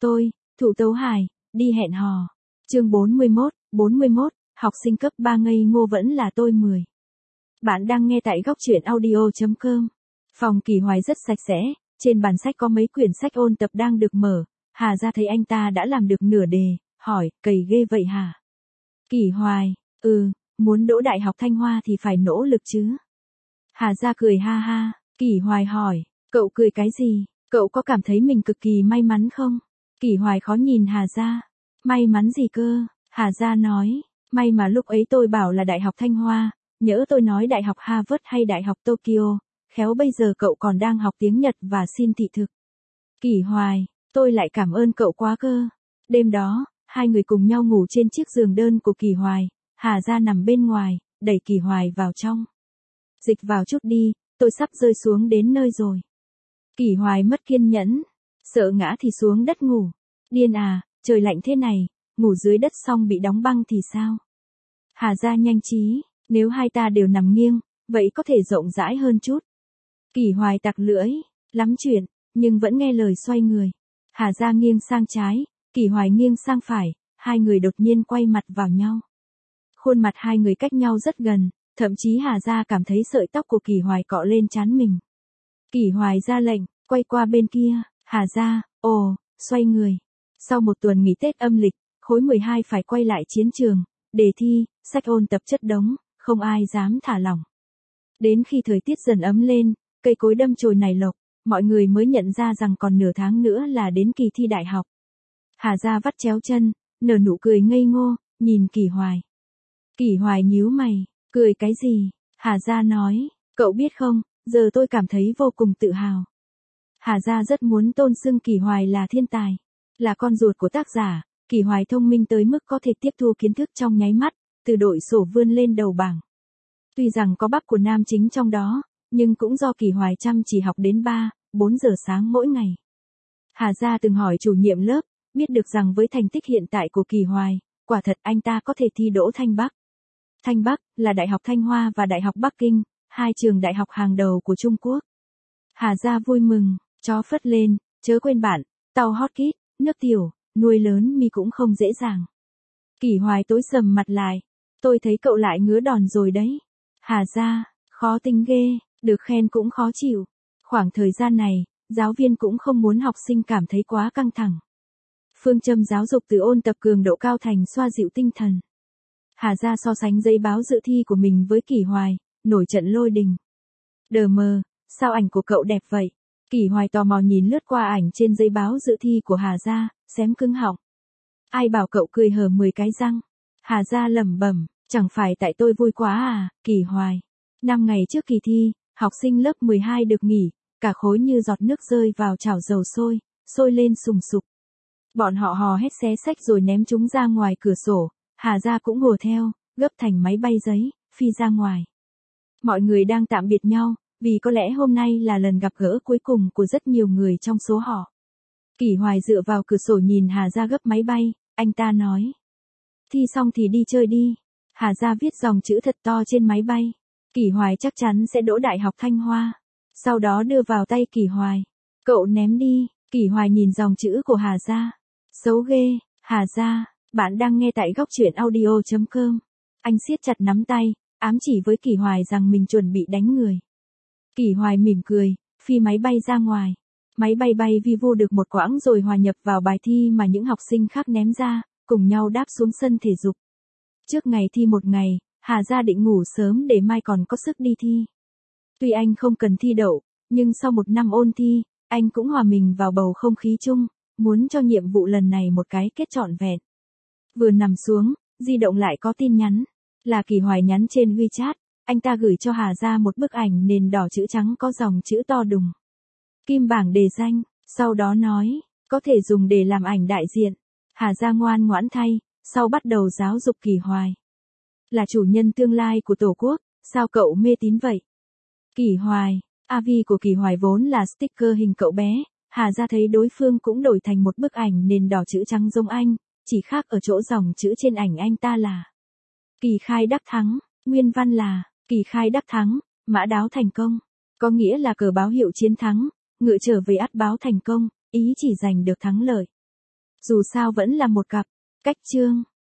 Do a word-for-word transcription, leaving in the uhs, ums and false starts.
tôi, Thụ Tấu Hài, đi hẹn hò. Chương bốn mươi mốt, bốn mươi mốt, học sinh cấp ba ngây ngô vẫn là tôi mười. Bạn đang nghe tại góc truyện audio chấm com. Phòng Kỳ Hoài rất sạch sẽ, trên bàn sách có mấy quyển sách ôn tập đang được mở. Hà Gia thấy anh ta đã làm được nửa đề, hỏi, cày ghê vậy hả? Kỳ Hoài, ừ, muốn đỗ Đại học Thanh Hoa thì phải nỗ lực chứ. Hà Gia cười ha ha. Kỳ Hoài hỏi, cậu cười cái gì? Cậu có cảm thấy mình cực kỳ may mắn không? Kỳ Hoài khó nhìn Hà Gia. May mắn gì cơ? Hà Gia nói, may mà lúc ấy tôi bảo là Đại học Thanh Hoa, nhỡ tôi nói Đại học Harvard hay Đại học Tokyo, khéo bây giờ cậu còn đang học tiếng Nhật và xin thị thực. Kỳ Hoài, tôi lại cảm ơn cậu quá cơ. Đêm đó, hai người cùng nhau ngủ trên chiếc giường đơn của Kỳ Hoài, Hà Gia nằm bên ngoài, đẩy Kỳ Hoài vào trong. Dịch vào chút đi, tôi sắp rơi xuống đến nơi rồi. Kỳ Hoài mất kiên nhẫn, sợ ngã thì xuống đất ngủ. Điên à, trời lạnh thế này, ngủ dưới đất xong bị đóng băng thì sao? Hà Gia nhanh trí, nếu hai ta đều nằm nghiêng, vậy có thể rộng rãi hơn chút. Kỳ Hoài tặc lưỡi, lắm chuyện, nhưng vẫn nghe lời xoay người. Hà Gia nghiêng sang trái, Kỳ Hoài nghiêng sang phải, hai người đột nhiên quay mặt vào nhau. Khuôn mặt hai người cách nhau rất gần, thậm chí Hà Gia cảm thấy sợi tóc của Kỳ Hoài cọ lên trán mình. Kỳ Hoài ra lệnh, quay qua bên kia, Hà Gia, ồ, xoay người. Sau một tuần nghỉ Tết âm lịch, khối mười hai phải quay lại chiến trường, đề thi, sách ôn tập chất đống, không ai dám thả lỏng. Đến khi thời tiết dần ấm lên, cây cối đâm chồi nảy lộc, mọi người mới nhận ra rằng còn nửa tháng nữa là đến kỳ thi đại học. Hà Gia vắt chéo chân, nở nụ cười ngây ngô, nhìn Kỳ Hoài. Kỳ Hoài nhíu mày, cười cái gì? Hà Gia nói, cậu biết không, giờ tôi cảm thấy vô cùng tự hào. Hà Gia rất muốn tôn xưng Kỳ Hoài là thiên tài, là con ruột của tác giả. Kỳ Hoài thông minh tới mức có thể tiếp thu kiến thức trong nháy mắt, từ đội sổ vươn lên đầu bảng. Tuy rằng có bắp của nam chính trong đó, nhưng cũng do Kỳ Hoài chăm chỉ học đến ba, bốn giờ sáng mỗi ngày. Hà Gia từng hỏi chủ nhiệm lớp, biết được rằng với thành tích hiện tại của Kỳ Hoài, quả thật anh ta có thể thi đỗ Thanh Bắc. Thanh Bắc là Đại học Thanh Hoa và Đại học Bắc Kinh, hai trường đại học hàng đầu của Trung Quốc. Hà Gia vui mừng, chó phất lên, chớ quên bạn, tàu hot kit, nước tiểu, nuôi lớn mi cũng không dễ dàng. Kỳ Hoài tối sầm mặt lại, tôi thấy cậu lại ngứa đòn rồi đấy. Hà Gia, khó tính ghê, được khen cũng khó chịu. Khoảng thời gian này, giáo viên cũng không muốn học sinh cảm thấy quá căng thẳng. Phương châm giáo dục từ ôn tập cường độ cao thành xoa dịu tinh thần. Hà Gia so sánh giấy báo dự thi của mình với Kỳ Hoài, nổi trận lôi đình. Đờ mờ, sao ảnh của cậu đẹp vậy? Kỳ Hoài tò mò nhìn lướt qua ảnh trên giấy báo dự thi của Hà Gia, xém cứng họng. Ai bảo cậu cười hở mười cái răng? Hà Gia lẩm bẩm, chẳng phải tại tôi vui quá à, Kỳ Hoài. Năm ngày trước kỳ thi, học sinh lớp mười hai được nghỉ, cả khối như giọt nước rơi vào chảo dầu sôi, sôi lên sùng sục. Bọn họ hò hét xé xách rồi ném chúng ra ngoài cửa sổ, Hà Gia cũng hùa theo, gấp thành máy bay giấy, phi ra ngoài. Mọi người đang tạm biệt nhau, vì có lẽ hôm nay là lần gặp gỡ cuối cùng của rất nhiều người trong số họ. Kỳ Hoài dựa vào cửa sổ nhìn Hà Gia gấp máy bay, anh ta nói. Thi xong thì đi chơi đi. Hà Gia viết dòng chữ thật to trên máy bay. Kỳ Hoài chắc chắn sẽ đỗ Đại học Thanh Hoa. Sau đó đưa vào tay Kỳ Hoài. Cậu ném đi. Kỳ Hoài nhìn dòng chữ của Hà Gia. Xấu ghê. Hà Gia, bạn đang nghe tại góc truyện audio chấm com. Anh siết chặt nắm tay, ám chỉ với Kỳ Hoài rằng mình chuẩn bị đánh người. Kỳ Hoài mỉm cười, phi máy bay ra ngoài. Máy bay bay vi vu được một quãng rồi hòa nhập vào bài thi mà những học sinh khác ném ra, cùng nhau đáp xuống sân thể dục. Trước ngày thi một ngày, Hà Gia định ngủ sớm để mai còn có sức đi thi. Tuy anh không cần thi đậu, nhưng sau một năm ôn thi, anh cũng hòa mình vào bầu không khí chung, muốn cho nhiệm vụ lần này một cái kết trọn vẹn. Vừa nằm xuống, di động lại có tin nhắn. Là Kỳ Hoài nhắn trên WeChat, anh ta gửi cho Hà Gia một bức ảnh nền đỏ chữ trắng có dòng chữ to đùng. Kim bảng đề danh, sau đó nói, có thể dùng để làm ảnh đại diện. Hà Gia ngoan ngoãn thay, sau bắt đầu giáo dục Kỳ Hoài. Là chủ nhân tương lai của Tổ quốc, sao cậu mê tín vậy? Kỳ Hoài, a vê của Kỳ Hoài vốn là sticker hình cậu bé, Hà Gia thấy đối phương cũng đổi thành một bức ảnh nền đỏ chữ trắng giống anh, chỉ khác ở chỗ dòng chữ trên ảnh anh ta là Kỳ khai đắc thắng, nguyên văn là Kỳ khai đắc thắng, mã đáo thành công, có nghĩa là cờ báo hiệu chiến thắng, ngựa trở về ắt báo thành công, ý chỉ giành được thắng lợi. Dù sao vẫn là một cặp. Cách chương